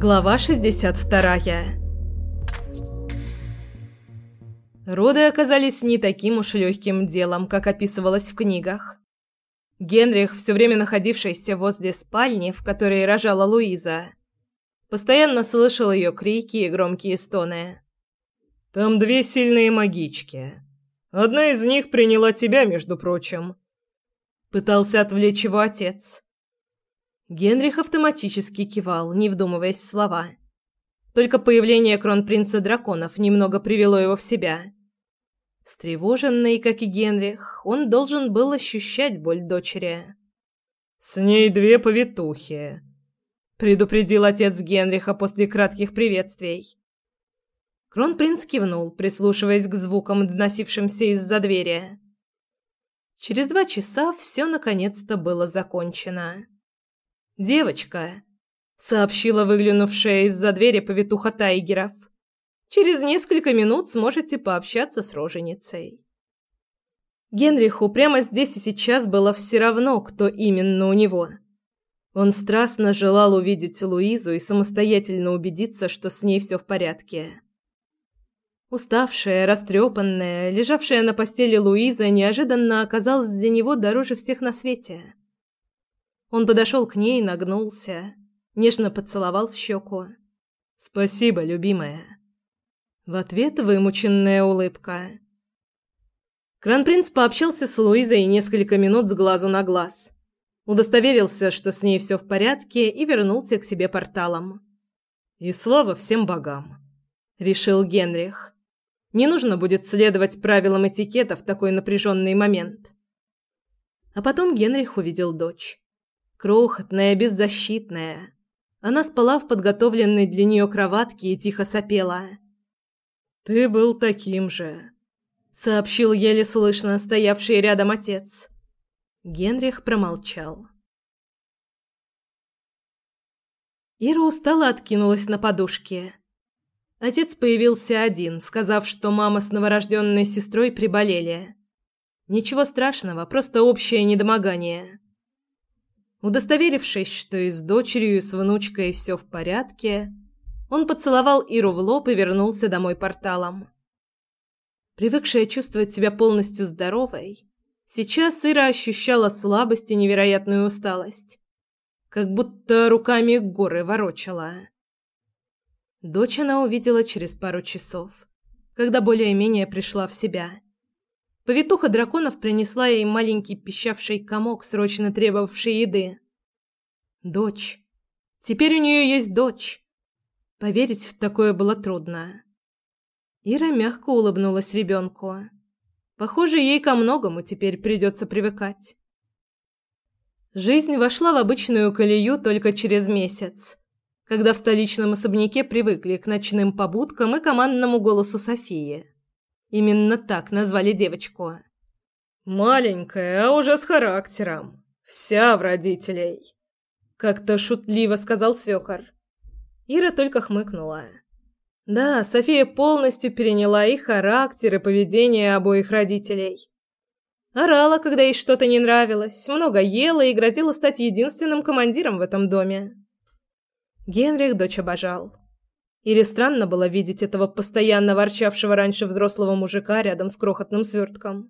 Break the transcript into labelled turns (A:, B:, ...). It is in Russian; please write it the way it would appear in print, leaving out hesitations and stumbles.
A: Глава 62. Роды оказались не таким уж легким делом, как описывалось в книгах. Генрих, все время находившийся возле спальни, в которой рожала Луиза, постоянно слышал ее крики и громкие стоны.
B: «Там две сильные магички. Одна из них приняла тебя, между прочим», — пытался отвлечь его отец.
A: Генрих автоматически кивал, не вдумываясь в слова. Только появление кронпринца драконов немного привело его в себя. Встревоженный, как и Генрих, он должен был ощущать боль дочери.
B: «С ней две повитухи», — предупредил отец Генриха после кратких приветствий.
A: Кронпринц кивнул, прислушиваясь к звукам, доносившимся из-за двери. Через 2 часа все наконец-то было закончено. «Девочка», — сообщила выглянувшая из-за двери повитуха Тайгеров, — «через несколько минут сможете пообщаться с роженицей». Генриху прямо здесь и сейчас было все равно, кто именно у него. Он страстно желал увидеть Луизу и самостоятельно убедиться, что с ней все в порядке. Уставшая, растрепанная, лежавшая на постели Луиза неожиданно оказалась для него дороже всех на свете. Он подошел к ней, нагнулся, нежно поцеловал в щеку.
B: «Спасибо, любимая».
A: В ответ вымученная улыбка. Кронпринц пообщался с Луизой несколько минут с глазу на глаз. Удостоверился, что с ней все в порядке, и вернулся к себе порталом.
B: «И слава всем богам»,
A: — решил Генрих. «Не нужно будет следовать правилам этикета в такой напряженный момент». А потом Генрих увидел дочь. Крохотная, беззащитная. Она спала в подготовленной для нее кроватке и тихо сопела.
B: «Ты был таким же»,
A: — сообщил еле слышно стоявший рядом отец. Генрих промолчал. Ира устало откинулась на подушке. Отец появился один, сказав, что мама с новорожденной сестрой приболели. Ничего страшного, просто общее недомогание. Удостоверившись, что и с дочерью, и с внучкой все в порядке, он поцеловал Иру в лоб и вернулся домой порталом. Привыкшая чувствовать себя полностью здоровой, сейчас Ира ощущала слабость и невероятную усталость, как будто руками горы ворочала. Дочь она увидела через пару часов, когда более-менее пришла в себя. Повитуха драконов принесла ей маленький пищавший комок, срочно требовавший еды. Дочь. Теперь у нее есть дочь. Поверить в такое было трудно. Ира мягко улыбнулась ребенку. Похоже, ей ко многому теперь придется привыкать. Жизнь вошла в обычную колею только через месяц, когда в столичном особняке привыкли к ночным побудкам и командному голосу Софии. Именно так назвали девочку.
B: «Маленькая, а уже с характером. Вся в родителей», — как-то шутливо сказал свекор.
A: Ира только хмыкнула. Да, София полностью переняла и характер, и поведение обоих родителей. Орала, когда ей что-то не нравилось, много ела и грозила стать единственным командиром в этом доме. Генрих дочь обожал. Ире странно было видеть этого постоянно ворчавшего раньше взрослого мужика рядом с крохотным свертком.